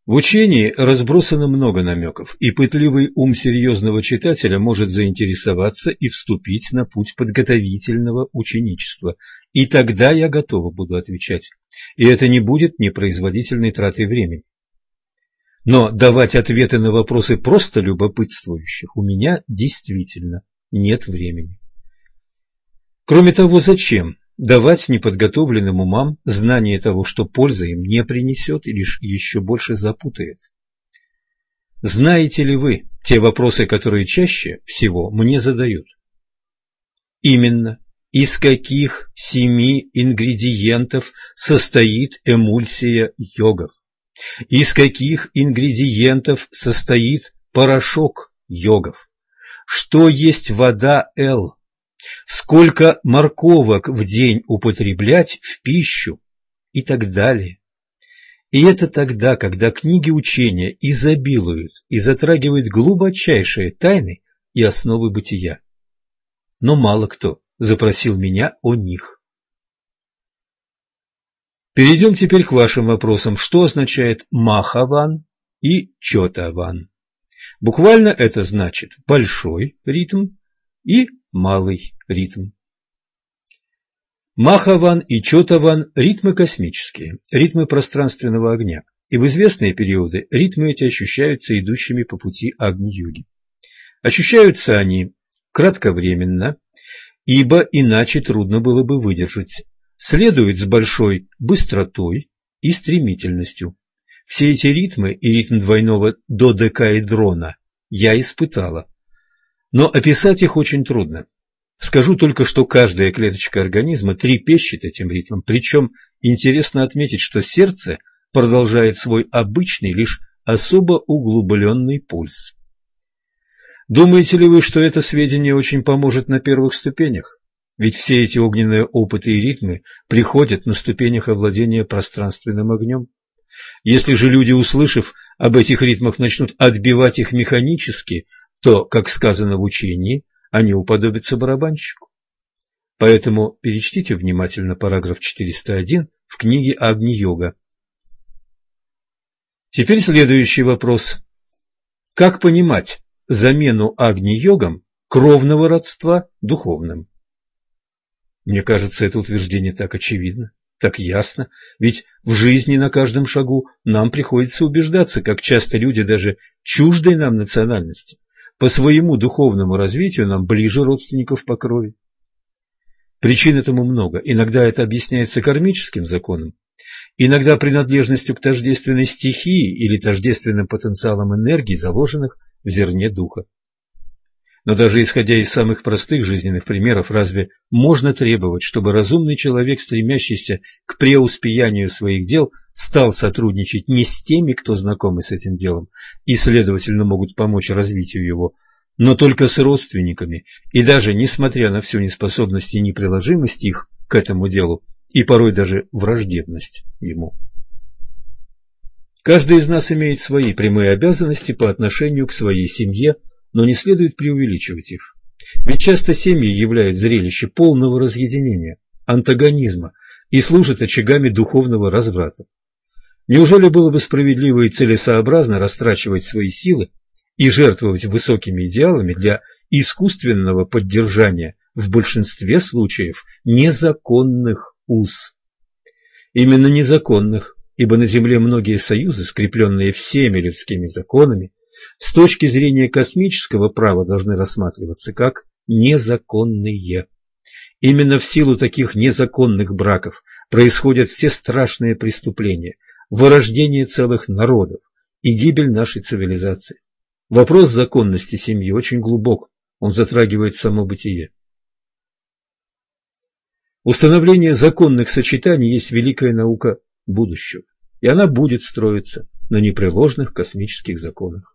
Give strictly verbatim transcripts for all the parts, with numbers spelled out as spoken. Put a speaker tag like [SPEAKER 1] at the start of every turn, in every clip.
[SPEAKER 1] В учении разбросано много намеков, и пытливый ум серьезного читателя может заинтересоваться и вступить на путь подготовительного ученичества. И тогда я готова буду отвечать, и это не будет непроизводительной тратой времени. Но давать ответы на вопросы просто любопытствующих у меня действительно нет времени. Кроме того, зачем давать неподготовленным умам знание того, что пользы им не принесет и лишь еще больше запутает? Знаете ли вы те вопросы, которые чаще всего мне задают? Именно, из каких семи ингредиентов состоит эмульсия йогов? Из каких ингредиентов состоит порошок йогов? Что есть вода Л? Сколько морковок в день употреблять в пищу? И так далее. И это тогда, когда книги учения изобилуют и затрагивают глубочайшие тайны и основы бытия. Но мало кто запросил меня о них. Перейдем теперь к вашим вопросам. Что означает Махаван и Чотаван? Буквально это значит большой ритм и малый ритм. Махаван и Чотаван – ритмы космические, ритмы пространственного огня, и в известные периоды ритмы эти ощущаются идущими по пути Агни-йоги. Ощущаются они кратковременно, ибо иначе трудно было бы выдержать, следуют с большой быстротой и стремительностью. Все эти ритмы и ритм двойного додекаэдрона я испытала, но описать их очень трудно. Скажу только, что каждая клеточка организма трепещет этим ритмом, причем интересно отметить, что сердце продолжает свой обычный, лишь особо углубленный пульс. Думаете ли вы, что это сведение очень поможет на первых ступенях? Ведь все эти огненные опыты и ритмы приходят на ступенях овладения пространственным огнем. Если же люди, услышав об этих ритмах, начнут отбивать их механически, то, как сказано в учении, они уподобятся барабанщику. Поэтому перечтите внимательно параграф четыреста один в книге Агни-йога. Теперь следующий вопрос. Как понимать замену Агни-йогам кровного родства духовным? Мне кажется, это утверждение так очевидно, так ясно, ведь в жизни на каждом шагу нам приходится убеждаться, как часто люди даже чуждой нам национальности по своему духовному развитию нам ближе родственников по крови. Причин этому много. Иногда это объясняется кармическим законом, иногда принадлежностью к тождественной стихии или тождественным потенциалом энергии, заложенных в зерне духа. Но даже исходя из самых простых жизненных примеров, разве можно требовать, чтобы разумный человек, стремящийся к преуспеянию своих дел, стал сотрудничать не с теми, кто знакомы с этим делом и, следовательно, могут помочь развитию его, но только с родственниками, и даже, несмотря на всю неспособность и неприложимость их к этому делу, и порой даже враждебность ему? Каждый из нас имеет свои прямые обязанности по отношению к своей семье, но не следует преувеличивать их. Ведь часто семьи являют зрелище полного разъединения, антагонизма и служат очагами духовного разврата. Неужели было бы справедливо и целесообразно растрачивать свои силы и жертвовать высокими идеалами для искусственного поддержания в большинстве случаев незаконных уз? Именно незаконных, ибо на Земле многие союзы, скрепленные всеми людскими законами, с точки зрения космического права должны рассматриваться как незаконные. Именно в силу таких незаконных браков происходят все страшные преступления, вырождение целых народов и гибель нашей цивилизации. Вопрос законности семьи очень глубок, он затрагивает само бытие. Установление законных сочетаний есть великая наука будущего, и она будет строиться на непреложных космических законах.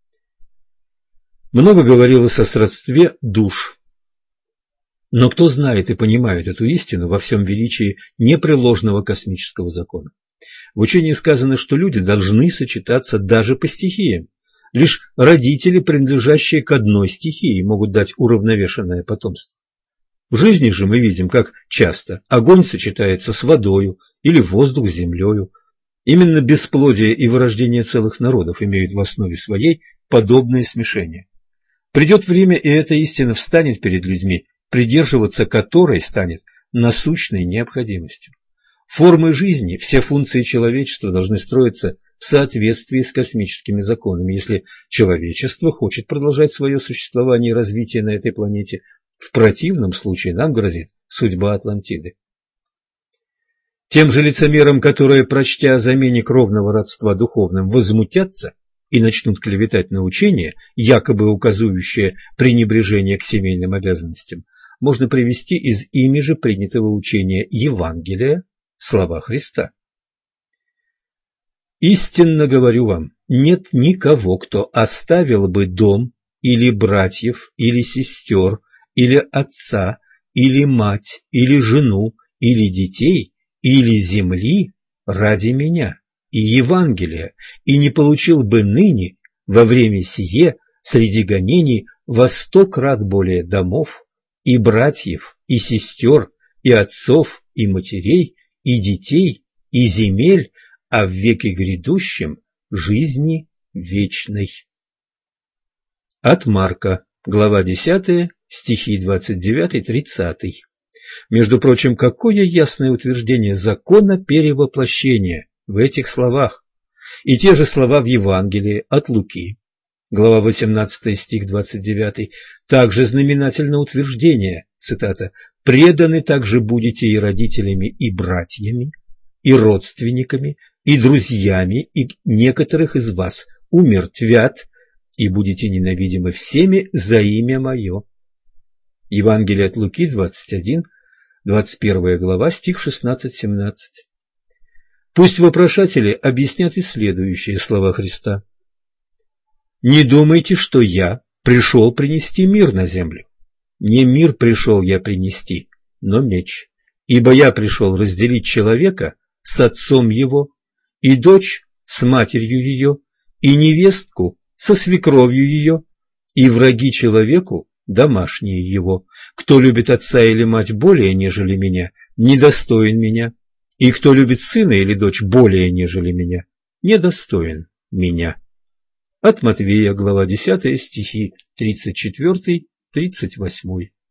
[SPEAKER 1] Много говорилось о сродстве душ. Но кто знает и понимает эту истину во всем величии непреложного космического закона? В учении сказано, что люди должны сочетаться даже по стихиям. Лишь родители, принадлежащие к одной стихии, могут дать уравновешенное потомство. В жизни же мы видим, как часто огонь сочетается с водою или воздух с землею. Именно бесплодие и вырождение целых народов имеют в основе своей подобные смешения. Придет время, и эта истина встанет перед людьми, придерживаться которой станет насущной необходимостью. Формы жизни, все функции человечества должны строиться в соответствии с космическими законами, если человечество хочет продолжать свое существование и развитие на этой планете. В противном случае нам грозит судьба Атлантиды. Тем же лицемерам, которые, прочтя о замене кровного родства духовным, возмутятся и начнут клеветать на учение, якобы указывающее пренебрежение к семейным обязанностям, можно привести из ими же принятого учения Евангелия слова Христа. «Истинно говорю вам, нет никого, кто оставил бы дом, или братьев, или сестер, или отца, или мать, или жену, или детей, или земли ради меня и Евангелия, и не получил бы ныне во время сие среди гонений во сто крат более домов, и братьев, и сестер, и отцов, и матерей, и детей, и земель, а в веке грядущем жизни вечной». От Марка, глава десятая, стихи двадцать девять тридцать. Между прочим, какое ясное утверждение закона перевоплощения в этих словах. И те же слова в Евангелии от Луки, глава восемнадцатая, стих двадцать девять, также знаменательно утверждение, цитата, «преданы также будете и родителями, и братьями, и родственниками, и друзьями, и некоторых из вас умертвят, и будете ненавидимы всеми за имя мое». Евангелие от Луки, двадцать один, двадцать первая глава, стих шестнадцать-семнадцать. Пусть вопрошатели объяснят и следующие слова Христа. «Не думайте, что я пришел принести мир на землю. Не мир пришел я принести, но меч. Ибо я пришел разделить человека с отцом его, и дочь с матерью ее, и невестку со свекровью ее, и враги человеку домашние его. Кто любит отца или мать более, нежели меня, недостоин меня, и кто любит сына или дочь более, нежели меня, недостоин меня». От Матвея, глава десятая, стихи тридцать четыре тридцать восемь.